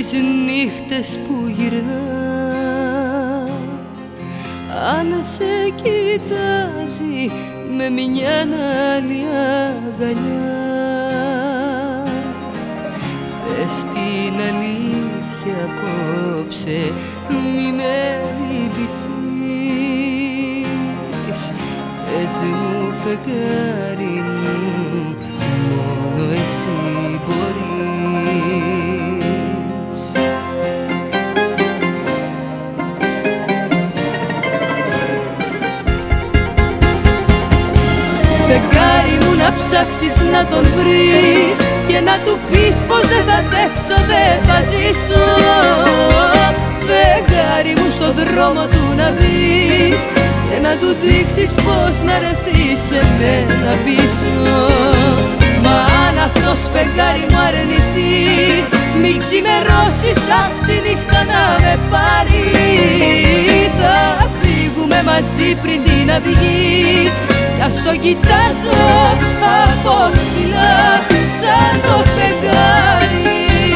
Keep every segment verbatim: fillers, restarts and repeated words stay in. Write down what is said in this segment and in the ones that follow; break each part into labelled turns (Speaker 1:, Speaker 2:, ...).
Speaker 1: τις νύχτες που γυρνά, αν σε κοιτάζει με μια άλλη αγκαλιά. Πες την αλήθεια απόψε, μη με λυπηθείς. Πες μου φεγγάρι μου, μόνο εσύ μπορείς. Φεγγάρι μου να ψάξεις να τον βρεις και να του πεις πως δεν θα αντέξω, δεν θα ζήσω. Φεγγάρι μου στον δρόμο του να μπεις και να του δείξεις πως να ρεθείς σε μένα πίσω. Μα αν αυτός φεγγάρι μου αρνηθεί, μη ξημερώσεις ας τη νύχτα να με πάρει. Θα φύγουμε μαζί πριν την αυγή κι ας το κοιτάζω από ψηλά σαν το φεγγάρι.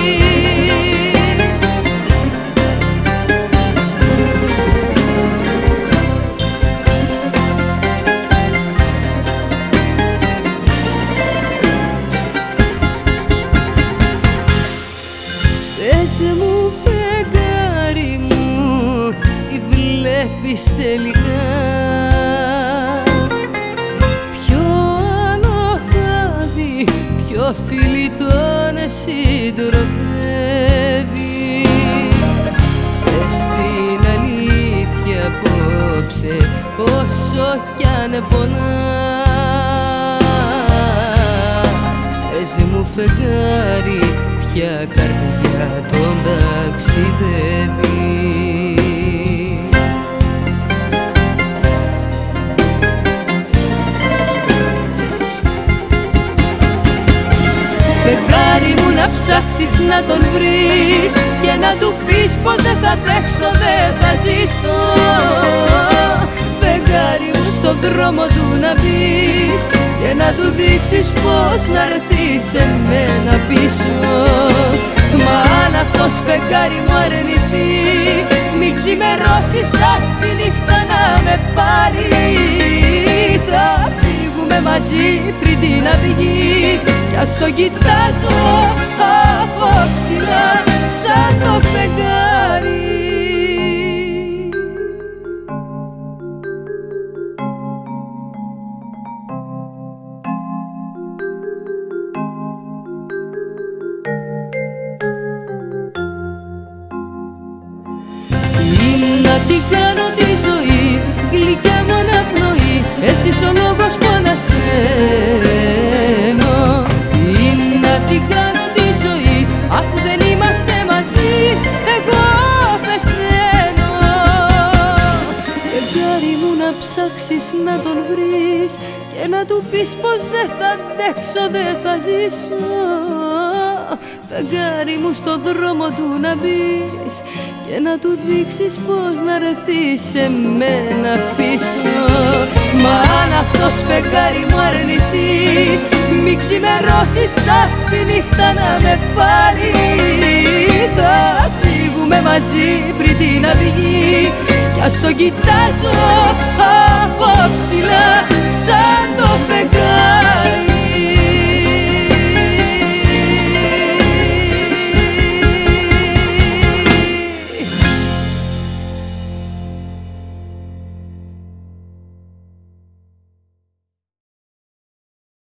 Speaker 1: Πες μου φεγγάρι μου, τι βλέπεις τελικά? Ποιο άλλο χάδι, ποιο φίλι τον συντροφεύει? Πες την αλήθεια απόψε, όσο κι αν πονά. Πες μου φεγγάρι, ποια καρδιά τον ταξιδεύει? Φεγγάρι μου να ψάξεις να τον βρεις και να του πεις πως δεν θα αντέξω, δεν θα ζήσω. Φεγγάρι μου στον δρόμο του να μπεις και να του δείξεις πως να ρεθείς σε μένα πίσω. Μα αν αυτός φεγγάρι μου αρνηθεί, μη ξημερώσεις ας τη νύχτα να με πάρει. Θα φύγουμε μαζί πριν την αυγή κι ας το κοιτάζω από ψηλά σαν το φεγγάρι. Να την κάνω τη ζωή, γλυκιά μου αναπνοή, εσύ ο λόγος που ανασένω. Ή να την κάνω τη ζωή, αφού δεν είμαστε μαζί, εγώ πεθαίνω. Φεγγάρι μου να ψάξεις να τον βρεις και να του πεις πως δεν θα αντέξω, δεν θα ζήσω. Φεγγάρι μου στο δρόμο του να μπεις και να του δείξεις πως να ρεθείς σε μένα πίσω. Μα αν αυτός φεγγάρι μου αρνηθεί, μη ξημερώσεις ας τη νύχτα να με πάρει. Θα φύγουμε μαζί πριν την αυγή κι ας το κοιτάζω από ψηλά σαν το φεγγάρι.